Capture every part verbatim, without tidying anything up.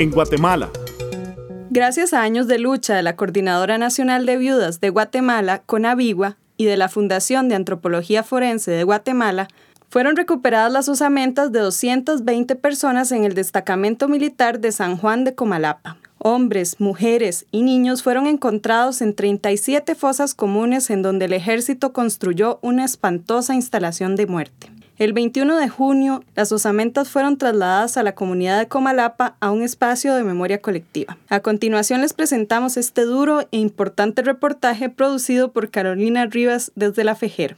en Guatemala. Gracias a años de lucha de la Coordinadora Nacional de Viudas de Guatemala, CONAVIGUA, y de la Fundación de Antropología Forense de Guatemala, fueron recuperadas las osamentas de doscientas veinte personas en el destacamento militar de San Juan de Comalapa. Hombres, mujeres y niños fueron encontrados en treinta y siete fosas comunes en donde el ejército construyó una espantosa instalación de muerte. El veintiuno de junio, las osamentas fueron trasladadas a la comunidad de Comalapa a un espacio de memoria colectiva. A continuación les presentamos este duro e importante reportaje producido por Carolina Rivas desde la FEJER.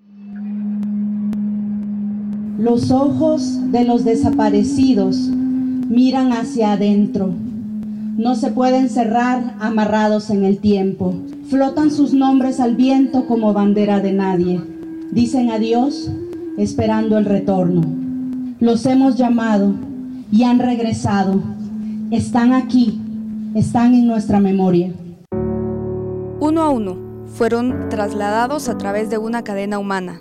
Los ojos de los desaparecidos miran hacia adentro. No se pueden cerrar amarrados en el tiempo. Flotan sus nombres al viento como bandera de nadie. Dicen adiós esperando el retorno. Los hemos llamado y han regresado. Están aquí, están en nuestra memoria. Uno a uno fueron trasladados a través de una cadena humana.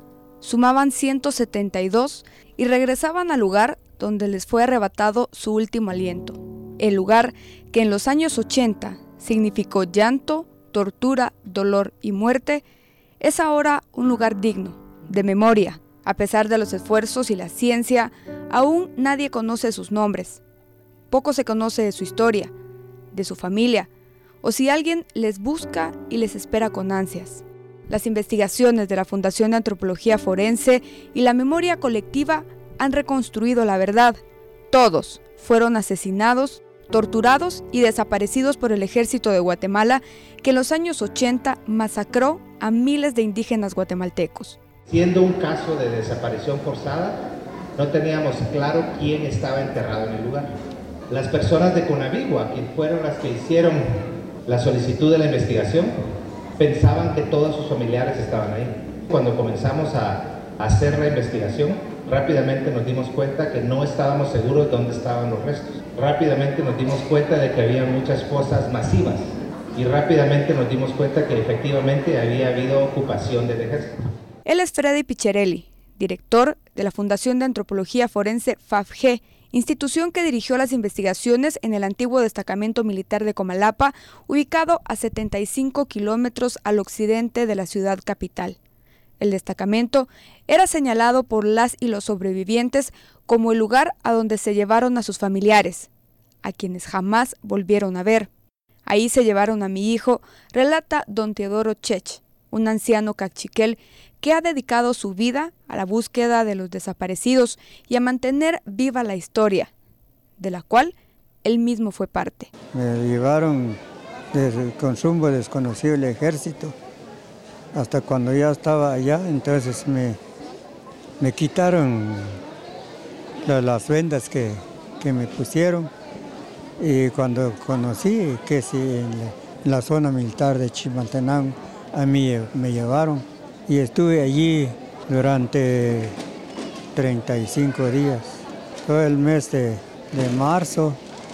Sumaban ciento setenta y dos y regresaban al lugar donde les fue arrebatado su último aliento. El lugar que en los años ochenta significó llanto, tortura, dolor y muerte, es ahora un lugar digno, de memoria. A pesar de los esfuerzos y la ciencia, aún nadie conoce sus nombres. Poco se conoce de su historia, de su familia, o si alguien les busca y les espera con ansias. Las investigaciones de la Fundación de Antropología Forense y la memoria colectiva han reconstruido la verdad. Todos fueron asesinados, torturados y desaparecidos por el ejército de Guatemala, que en los años ochenta masacró a miles de indígenas guatemaltecos. Siendo un caso de desaparición forzada, no teníamos claro quién estaba enterrado en el lugar. Las personas de CONAVIGUA, quienes fueron las que hicieron la solicitud de la investigación, pensaban que todos sus familiares estaban ahí. Cuando comenzamos a hacer la investigación, rápidamente nos dimos cuenta que no estábamos seguros de dónde estaban los restos. Rápidamente nos dimos cuenta de que había muchas fosas masivas y rápidamente nos dimos cuenta que efectivamente había habido ocupación del ejército. Él es Freddy Piccherelli, director de la Fundación de Antropología Forense F A F G, institución que dirigió las investigaciones en el antiguo destacamento militar de Comalapa, ubicado a setenta y cinco kilómetros al occidente de la ciudad capital. El destacamento era señalado por las y los sobrevivientes como el lugar a donde se llevaron a sus familiares, a quienes jamás volvieron a ver. Ahí se llevaron a mi hijo, relata don Teodoro Chech, un anciano cachiquel que ha dedicado su vida a la búsqueda de los desaparecidos y a mantener viva la historia, de la cual él mismo fue parte. Me llevaron desde el consumo desconocido del ejército hasta cuando ya estaba allá, entonces me, me quitaron la, las vendas que, que me pusieron, y cuando conocí que sí, en la, en la zona militar de Chimaltenango, a mí me llevaron y estuve allí durante treinta y cinco días, todo el mes de, de marzo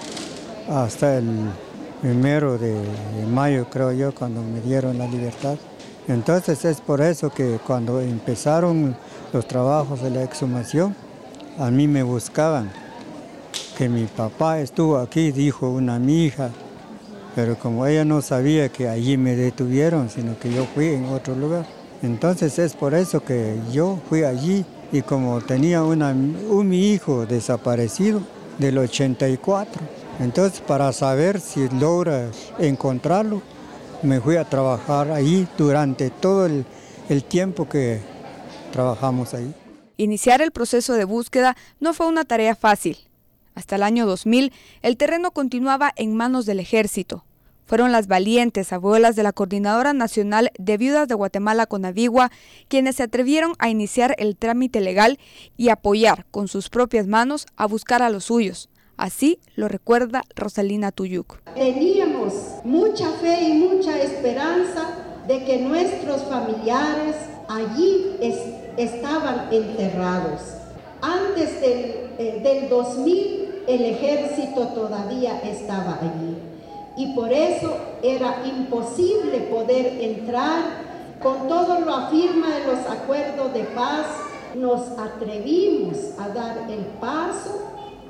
hasta el primero de, de mayo, creo yo, cuando me dieron la libertad. Entonces es por eso que cuando empezaron los trabajos de la exhumación, a mí me buscaban, que mi papá estuvo aquí, dijo una mi hija, pero como ella no sabía que allí me detuvieron, sino que yo fui en otro lugar. Entonces es por eso que yo fui allí, y como tenía una, un mi hijo desaparecido del ochenta y cuatro, entonces para saber si logra encontrarlo, me fui a trabajar allí durante todo el, el tiempo que trabajamos ahí. Iniciar el proceso de búsqueda no fue una tarea fácil. Hasta el año dos mil, el terreno continuaba en manos del ejército. Fueron las valientes abuelas de la Coordinadora Nacional de Viudas de Guatemala, CONAVIGUA, quienes se atrevieron a iniciar el trámite legal y apoyar con sus propias manos a buscar a los suyos. Así lo recuerda Rosalina Tuyuk. Teníamos mucha fe y mucha esperanza de que nuestros familiares allí es, estaban enterrados. Antes del, eh, del dos mil, el ejército todavía estaba allí. Y por eso era imposible poder entrar. Con todo lo afirma de los acuerdos de paz, nos atrevimos a dar el paso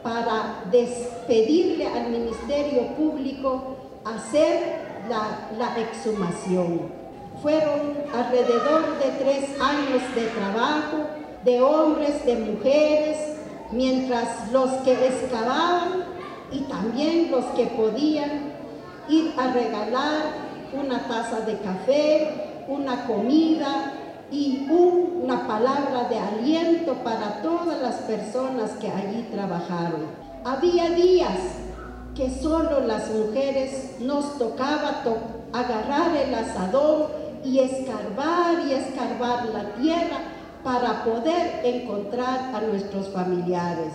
para despedirle al Ministerio Público hacer la, la exhumación. Fueron alrededor de tres años de trabajo, de hombres, de mujeres, mientras los que excavaban y también los que podían ir a regalar una taza de café, una comida y una palabra de aliento para todas las personas que allí trabajaron. Había días que solo las mujeres nos tocaba to- agarrar el asadón y escarbar y escarbar la tierra para poder encontrar a nuestros familiares.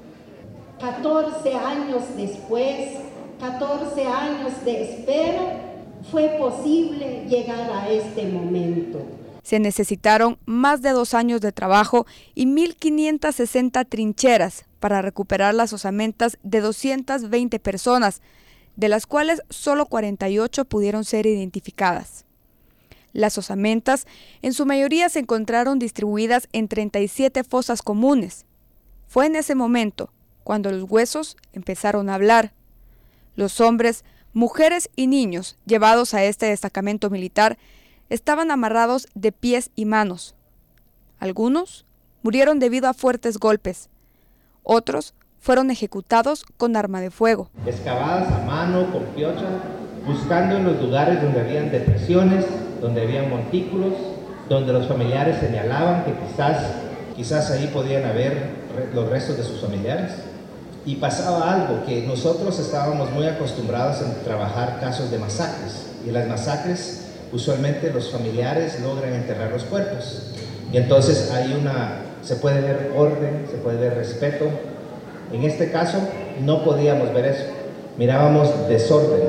catorce años después, catorce años de espera, fue posible llegar a este momento. Se necesitaron más de dos años de trabajo y mil quinientas sesenta trincheras para recuperar las osamentas de doscientas veinte personas, de las cuales solo cuarenta y ocho pudieron ser identificadas. Las osamentas en su mayoría se encontraron distribuidas en treinta y siete fosas comunes. Fue en ese momento cuando los huesos empezaron a hablar. Los hombres, mujeres y niños llevados a este destacamento militar estaban amarrados de pies y manos. Algunos murieron debido a fuertes golpes. Otros fueron ejecutados con arma de fuego. Excavadas a mano, con piocha, buscando en los lugares donde habían depresiones, donde habían montículos, donde los familiares señalaban que quizás, quizás ahí podían haber los restos de sus familiares. Y pasaba algo, que nosotros estábamos muy acostumbrados a trabajar casos de masacres. Y en las masacres, usualmente los familiares logran enterrar los cuerpos. Y entonces hay una, se puede ver orden, se puede ver respeto. En este caso, no podíamos ver eso. Mirábamos desorden.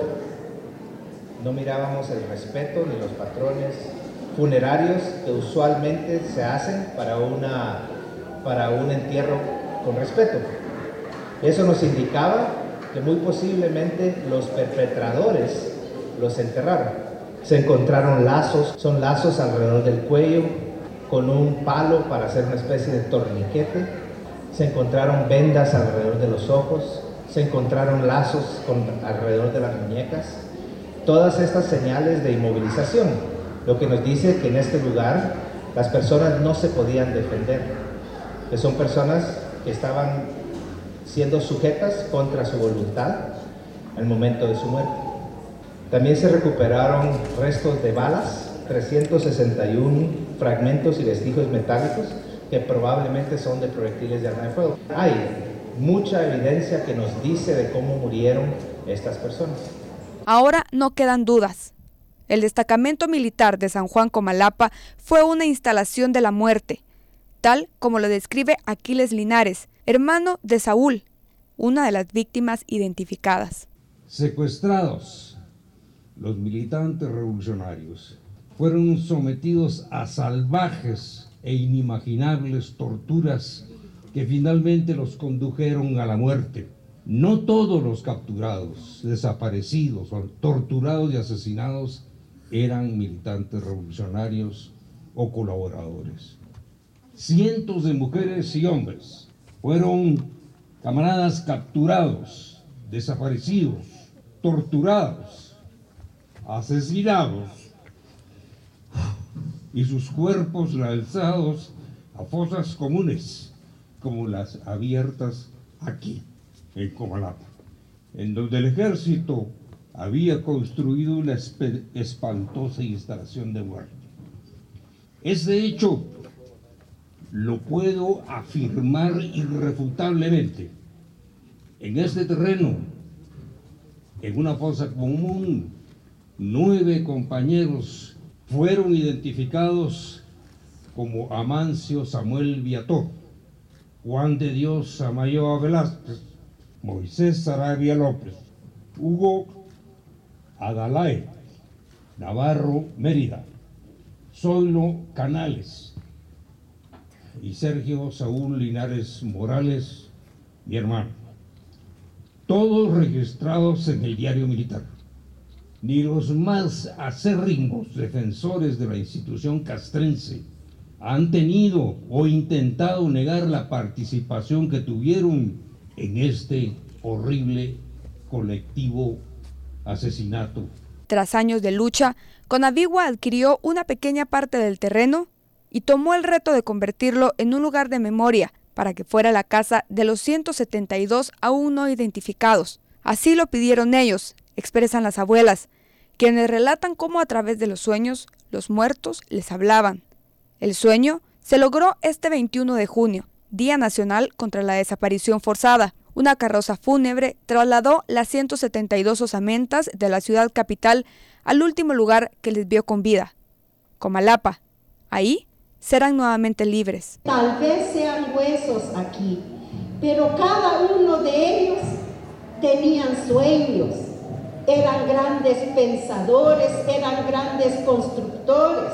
No mirábamos el respeto ni los patrones funerarios que usualmente se hacen para, una, para un entierro con respeto. Eso nos indicaba que muy posiblemente los perpetradores los enterraron. Se encontraron lazos, son lazos alrededor del cuello con un palo para hacer una especie de torniquete. Se encontraron vendas alrededor de los ojos, se encontraron lazos con, alrededor de las muñecas. Todas estas señales de inmovilización, lo que nos dice que en este lugar las personas no se podían defender, que son personas que estaban siendo sujetas contra su voluntad al momento de su muerte. También se recuperaron restos de balas, trescientos sesenta y uno fragmentos y vestigios metálicos que probablemente son de proyectiles de arma de fuego. Hay mucha evidencia que nos dice de cómo murieron estas personas. Ahora no quedan dudas. El destacamento militar de San Juan Comalapa fue una instalación de la muerte, tal como lo describe Aquiles Linares, hermano de Saúl, una de las víctimas identificadas. Secuestrados, los militantes revolucionarios fueron sometidos a salvajes e inimaginables torturas que finalmente los condujeron a la muerte. No todos los capturados, desaparecidos o torturados y asesinados eran militantes revolucionarios o colaboradores. Cientos de mujeres y hombres fueron camaradas capturados, desaparecidos, torturados, asesinados y sus cuerpos lanzados a fosas comunes como las abiertas aquí en Comalapa, en donde el ejército había construido una espantosa instalación de muerte. Este hecho lo puedo afirmar irrefutablemente. En este terreno, en una fosa común, nueve compañeros fueron identificados como Amancio Samuel Viator, Juan de Dios Samayoa Velázquez, Moisés Sarabia López, Hugo Adalay Navarro Mérida, Zoilo Canales y Sergio Saúl Linares Morales, mi hermano. Todos registrados en el diario militar. Ni los más acérrimos defensores de la institución castrense han tenido o intentado negar la participación que tuvieron en este horrible colectivo asesinato. Tras años de lucha, Conavigua adquirió una pequeña parte del terreno y tomó el reto de convertirlo en un lugar de memoria para que fuera la casa de los ciento setenta y dos aún no identificados. Así lo pidieron ellos, expresan las abuelas, quienes relatan cómo a través de los sueños los muertos les hablaban. El sueño se logró este veintiuno de junio, Día Nacional contra la Desaparición Forzada. Una carroza fúnebre trasladó las ciento setenta y dos osamentas de la ciudad capital al último lugar que les vio con vida, Comalapa. Ahí serán nuevamente libres. Tal vez sean huesos aquí, pero cada uno de ellos tenían sueños, eran grandes pensadores, eran grandes constructores,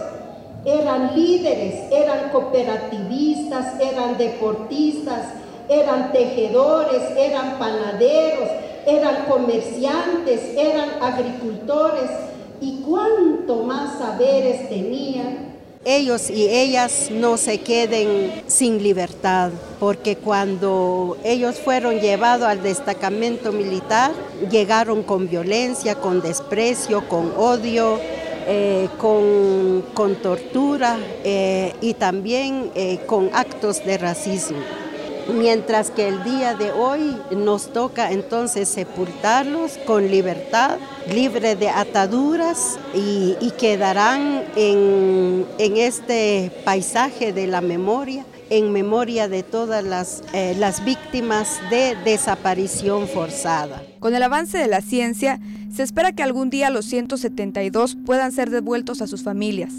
eran líderes, eran cooperativistas, eran deportistas, eran tejedores, eran panaderos, eran comerciantes, eran agricultores, y cuánto más saberes tenían. Ellos y ellas no se queden sin libertad, porque cuando ellos fueron llevados al destacamento militar, llegaron con violencia, con desprecio, con odio, eh, con, con tortura eh, y también eh, con actos de racismo. Mientras que el día de hoy nos toca entonces sepultarlos con libertad, libre de ataduras, y, y quedarán en, en este paisaje de la memoria, en memoria de todas las, eh, las víctimas de desaparición forzada. Con el avance de la ciencia, se espera que algún día los ciento setenta y dos puedan ser devueltos a sus familias.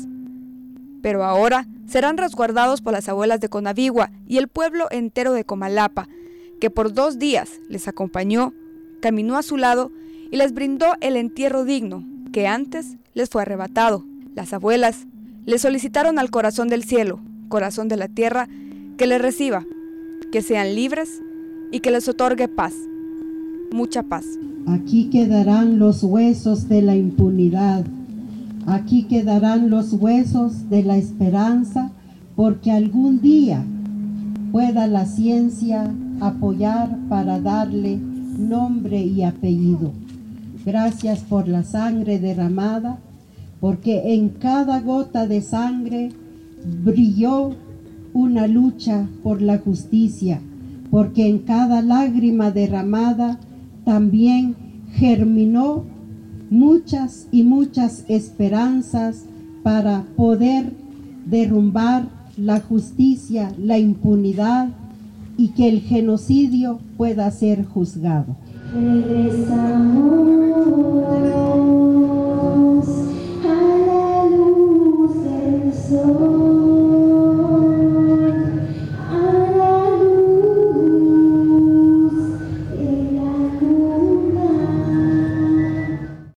Pero ahora serán resguardados por las abuelas de Conavigua y el pueblo entero de Comalapa, que por dos días les acompañó, caminó a su lado y les brindó el entierro digno que antes les fue arrebatado. Las abuelas le solicitaron al corazón del cielo, corazón de la tierra, que les reciba, que sean libres y que les otorgue paz, mucha paz. Aquí quedarán los huesos de la impunidad. Aquí quedarán los huesos de la esperanza, porque algún día pueda la ciencia apoyar para darle nombre y apellido. Gracias por la sangre derramada, porque en cada gota de sangre brilló una lucha por la justicia, porque en cada lágrima derramada también germinó muchas y muchas esperanzas para poder derrumbar la justicia, la impunidad, y que el genocidio pueda ser juzgado. Regresamos.